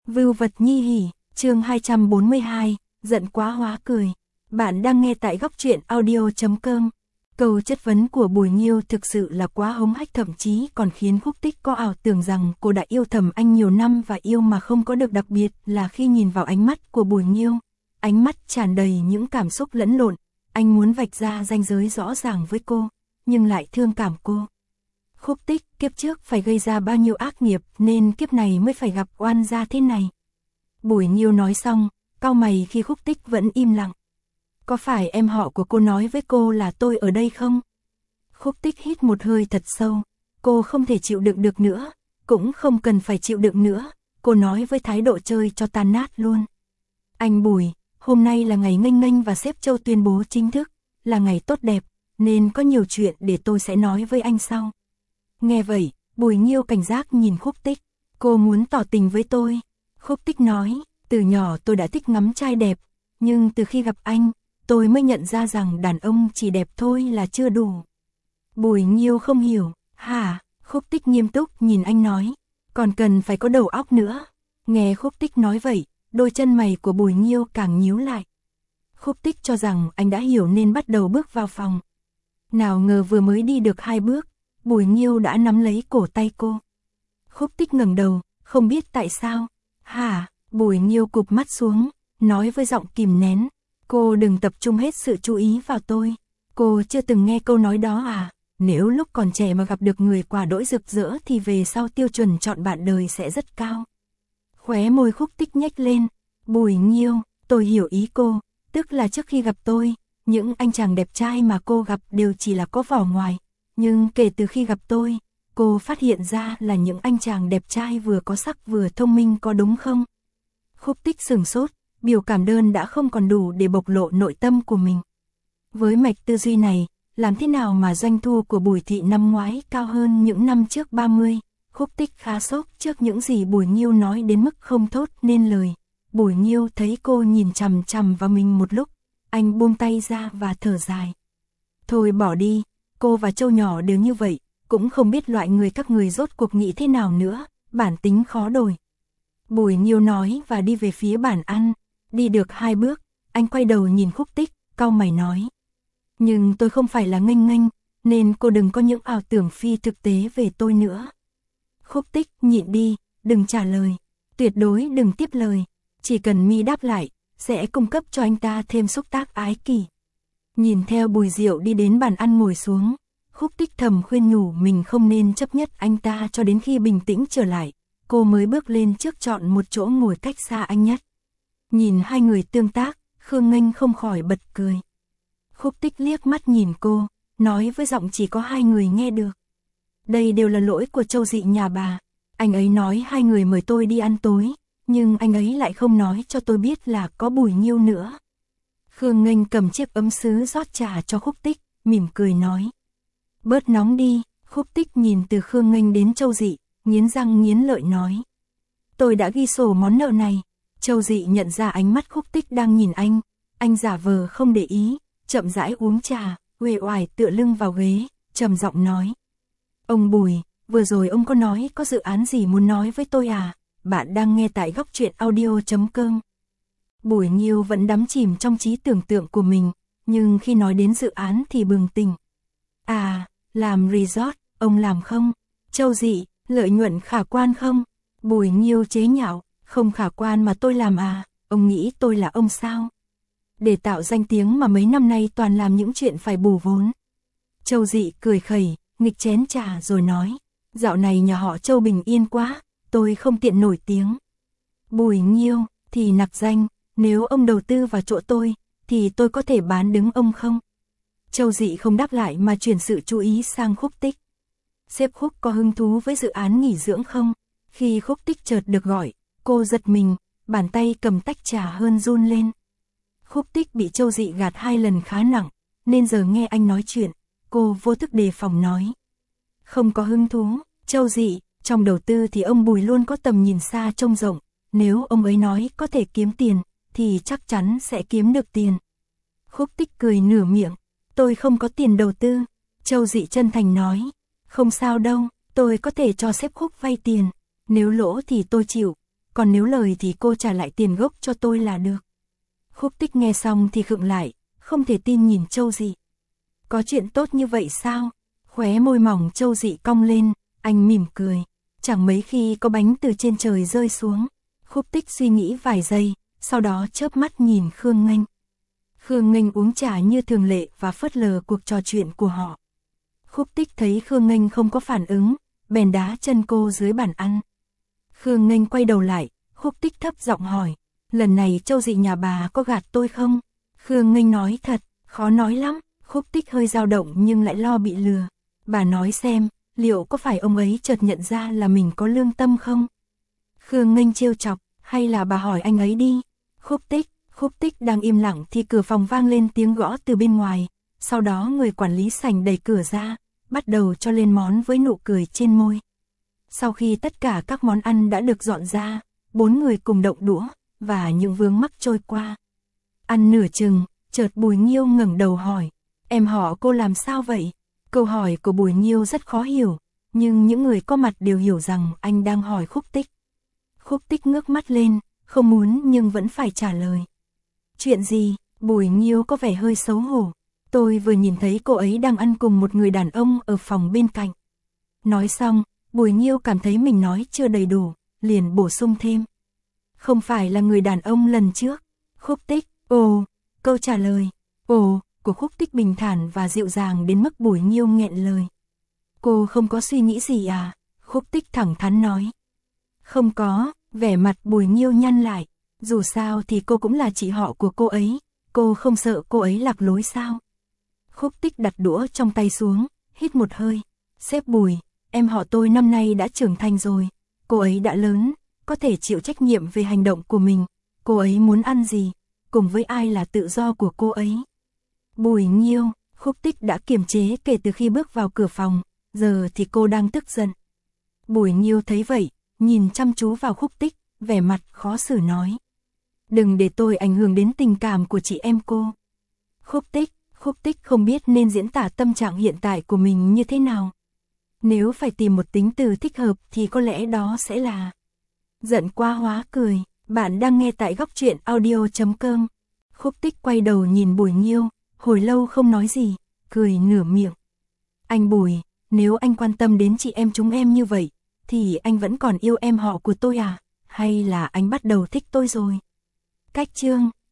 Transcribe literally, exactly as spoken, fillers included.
Vưu vật nhi hỉ, chương hai trăm bốn mươi hai, giận quá hóa cười. Bạn đang nghe tại góc truyện audio chấm com. Câu chất vấn của Bùi Nghiêu thực sự là quá hống hách, thậm chí còn khiến Khúc Tích có ảo tưởng rằng cô đã yêu thầm anh nhiều năm và yêu mà không có được, đặc biệt là khi nhìn vào ánh mắt của Bùi Nghiêu. Ánh mắt tràn đầy những cảm xúc lẫn lộn, anh muốn vạch ra ranh giới rõ ràng với cô, nhưng lại thương cảm cô. Khúc Tích kiếp trước phải gây ra bao nhiêu ác nghiệp nên kiếp này mới phải gặp oan gia thế này. Bùi Nghiêu nói xong, cau mày khi Khúc Tích vẫn im lặng. Có phải em họ của cô nói với cô là tôi ở đây không? Khúc Tích hít một hơi thật sâu, cô không thể chịu đựng được nữa, cũng không cần phải chịu đựng nữa, cô nói với thái độ chơi cho tan nát luôn. Anh Bùi, hôm nay là ngày nghênh nghênh và sếp Châu tuyên bố chính thức, là ngày tốt đẹp, nên có nhiều chuyện để tôi sẽ nói với anh sau. Nghe vậy, Bùi Nghiêu cảnh giác nhìn Khúc Tích, cô muốn tỏ tình với tôi. Khúc Tích nói, từ nhỏ tôi đã thích ngắm trai đẹp, nhưng từ khi gặp anh, tôi mới nhận ra rằng đàn ông chỉ đẹp thôi là chưa đủ. Bùi Nghiêu không hiểu, hả? Khúc Tích nghiêm túc nhìn anh nói, còn cần phải có đầu óc nữa. Nghe Khúc Tích nói vậy, đôi chân mày của Bùi Nghiêu càng nhíu lại. Khúc Tích cho rằng anh đã hiểu nên bắt đầu bước vào phòng. Nào ngờ vừa mới đi được hai bước, Bùi Nghiêu đã nắm lấy cổ tay cô. Khúc Tích ngẩng đầu, không biết tại sao. Hả? Bùi Nghiêu cụp mắt xuống, nói với giọng kìm nén. Cô đừng tập trung hết sự chú ý vào tôi. Cô chưa từng nghe câu nói đó à? Nếu lúc còn trẻ mà gặp được người quả đỗi rực rỡ thì về sau tiêu chuẩn chọn bạn đời sẽ rất cao. Khóe môi Khúc Tích nhếch lên. Bùi Nghiêu, tôi hiểu ý cô, tức là trước khi gặp tôi, những anh chàng đẹp trai mà cô gặp đều chỉ là có vỏ ngoài. Nhưng kể từ khi gặp tôi, cô phát hiện ra là những anh chàng đẹp trai vừa có sắc vừa thông minh, có đúng không? Khúc Tích sửng sốt, biểu cảm đơn đã không còn đủ để bộc lộ nội tâm của mình. Với mạch tư duy này, làm thế nào mà doanh thu của Bùi Thị năm ngoái cao hơn những năm trước ba mươi? Khúc Tích khá sốc trước những gì Bùi Nghiêu nói đến mức không thốt nên lời. Bùi Nghiêu thấy cô nhìn chằm chằm vào mình một lúc, anh buông tay ra và thở dài. Thôi bỏ đi, cô và Châu nhỏ đều như vậy, cũng không biết loại người các người rốt cuộc nghĩ thế nào nữa, bản tính khó đổi. Bùi Nghiêu nói và đi về phía bàn ăn. Đi được hai bước, anh quay đầu nhìn Khúc Tích, cau mày nói. Nhưng tôi không phải là nghênh nghênh, nên cô đừng có những ảo tưởng phi thực tế về tôi nữa. Khúc Tích nhịn đi, đừng trả lời, tuyệt đối đừng tiếp lời, chỉ cần mi đáp lại, sẽ cung cấp cho anh ta thêm xúc tác ái kỷ. Nhìn theo Bùi Diệu đi đến bàn ăn ngồi xuống, Khúc Tích thầm khuyên nhủ mình không nên chấp nhất anh ta cho đến khi bình tĩnh trở lại, cô mới bước lên trước chọn một chỗ ngồi cách xa anh nhất. Nhìn hai người tương tác, Khương Nghênh không khỏi bật cười. Khúc Tích liếc mắt nhìn cô, nói với giọng chỉ có hai người nghe được. Đây đều là lỗi của Châu Dị nhà bà, anh ấy nói hai người mời tôi đi ăn tối, nhưng anh ấy lại không nói cho tôi biết là có Bùi Nghiêu nữa. Khương Nghênh cầm chiếc ấm sứ rót trà cho Khúc Tích, mỉm cười nói. Bớt nóng đi. Khúc Tích nhìn từ Khương Nghênh đến Châu Dị, nghiến răng nghiến lợi nói. Tôi đã ghi sổ món nợ này. Châu Dị nhận ra ánh mắt Khúc Tích đang nhìn anh, anh giả vờ không để ý, chậm rãi uống trà, uể oải tựa lưng vào ghế, trầm giọng nói. Ông Bùi, vừa rồi ông có nói có dự án gì muốn nói với tôi à? Bạn đang nghe tại góc truyện audio chấm com. Bùi Nghiêu vẫn đắm chìm trong trí tưởng tượng của mình, nhưng khi nói đến dự án thì bừng tỉnh. À, làm resort, ông làm không? Châu Dị, lợi nhuận khả quan không? Bùi Nghiêu chế nhạo, không khả quan mà tôi làm à, ông nghĩ tôi là ông sao? Để tạo danh tiếng mà mấy năm nay toàn làm những chuyện phải bù vốn. Châu Dị cười khẩy, nghịch chén trà rồi nói, dạo này nhà họ Châu bình yên quá, tôi không tiện nổi tiếng. Bùi Nghiêu, thì nặc danh, nếu ông đầu tư vào chỗ tôi, thì tôi có thể bán đứng ông không? Châu Dị không đáp lại mà chuyển sự chú ý sang Khúc Tích. Sếp Khúc có hứng thú với dự án nghỉ dưỡng không? Khi Khúc Tích chợt được gọi, cô giật mình, bàn tay cầm tách trà hơn run lên. Khúc Tích bị Châu Dị gạt hai lần khá nặng, nên giờ nghe anh nói chuyện, cô vô thức đề phòng nói. Không có hứng thú, Châu Dị, trong đầu tư thì ông Bùi luôn có tầm nhìn xa trông rộng, nếu ông ấy nói có thể kiếm tiền, thì chắc chắn sẽ kiếm được tiền. Khúc Tích cười nửa miệng, tôi không có tiền đầu tư. Châu Dị chân thành nói, không sao đâu, tôi có thể cho sếp Khúc vay tiền, nếu lỗ thì tôi chịu, còn nếu lời thì cô trả lại tiền gốc cho tôi là được. Khúc Tích nghe xong thì khựng lại, không thể tin nhìn Châu Dị. Có chuyện tốt như vậy sao? Khóe môi mỏng Châu Dị cong lên, anh mỉm cười. Chẳng mấy khi có bánh từ trên trời rơi xuống. Khúc Tích suy nghĩ vài giây, sau đó chớp mắt nhìn Khương Nghênh. Khương Nghênh uống trà như thường lệ và phớt lờ cuộc trò chuyện của họ. Khúc Tích thấy Khương Nghênh không có phản ứng, bèn đá chân cô dưới bàn ăn. Khương Nghênh quay đầu lại, Khúc Tích thấp giọng hỏi, lần này Châu Dị nhà bà có gạt tôi không? Khương Nghênh nói thật, khó nói lắm. Khúc Tích hơi dao động nhưng lại lo bị lừa. Bà nói xem, liệu có phải ông ấy chợt nhận ra là mình có lương tâm không? Khương Nghênh trêu chọc, hay là bà hỏi anh ấy đi? Khúc Tích, Khúc Tích đang im lặng thì cửa phòng vang lên tiếng gõ từ bên ngoài. Sau đó người quản lý sảnh đẩy cửa ra, bắt đầu cho lên món với nụ cười trên môi. Sau khi tất cả các món ăn đã được dọn ra, bốn người cùng động đũa, và những vướng mắc trôi qua. Ăn nửa chừng, chợt Bùi Nghiêu ngẩng đầu hỏi, em họ cô làm sao vậy? Câu hỏi của Bùi Nghiêu rất khó hiểu, nhưng những người có mặt đều hiểu rằng anh đang hỏi Khúc Tích. Khúc Tích ngước mắt lên, không muốn nhưng vẫn phải trả lời. Chuyện gì? Bùi Nghiêu có vẻ hơi xấu hổ. Tôi vừa nhìn thấy cô ấy đang ăn cùng một người đàn ông ở phòng bên cạnh. Nói xong, Bùi Nghiêu cảm thấy mình nói chưa đầy đủ, liền bổ sung thêm. Không phải là người đàn ông lần trước. Khúc Tích, ồ, câu trả lời, ồ, của Khúc Tích bình thản và dịu dàng đến mức Bùi Nghiêu nghẹn lời. Cô không có suy nghĩ gì à? Khúc Tích thẳng thắn nói. Không có, vẻ mặt Bùi Nghiêu nhăn lại. Dù sao thì cô cũng là chị họ của cô ấy, cô không sợ cô ấy lạc lối sao? Khúc Tích đặt đũa trong tay xuống, hít một hơi. Sếp Bùi, em họ tôi năm nay đã trưởng thành rồi, cô ấy đã lớn, có thể chịu trách nhiệm về hành động của mình. Cô ấy muốn ăn gì, cùng với ai là tự do của cô ấy. Bùi Nghiêu, Khúc Tích đã kiềm chế kể từ khi bước vào cửa phòng, giờ thì cô đang tức giận. Bùi Nghiêu thấy vậy, nhìn chăm chú vào Khúc Tích, vẻ mặt khó xử nói. Đừng để tôi ảnh hưởng đến tình cảm của chị em cô. Khúc Tích, Khúc Tích không biết nên diễn tả tâm trạng hiện tại của mình như thế nào. Nếu phải tìm một tính từ thích hợp thì có lẽ đó sẽ là giận quá hóa cười. Bạn đang nghe tại góc truyện audio chấm com. Khúc Tích quay đầu nhìn Bùi Nghiêu, hồi lâu không nói gì, cười nửa miệng. Anh Bùi, nếu anh quan tâm đến chị em chúng em như vậy, thì anh vẫn còn yêu em họ của tôi à? Hay là anh bắt đầu thích tôi rồi? Cách chương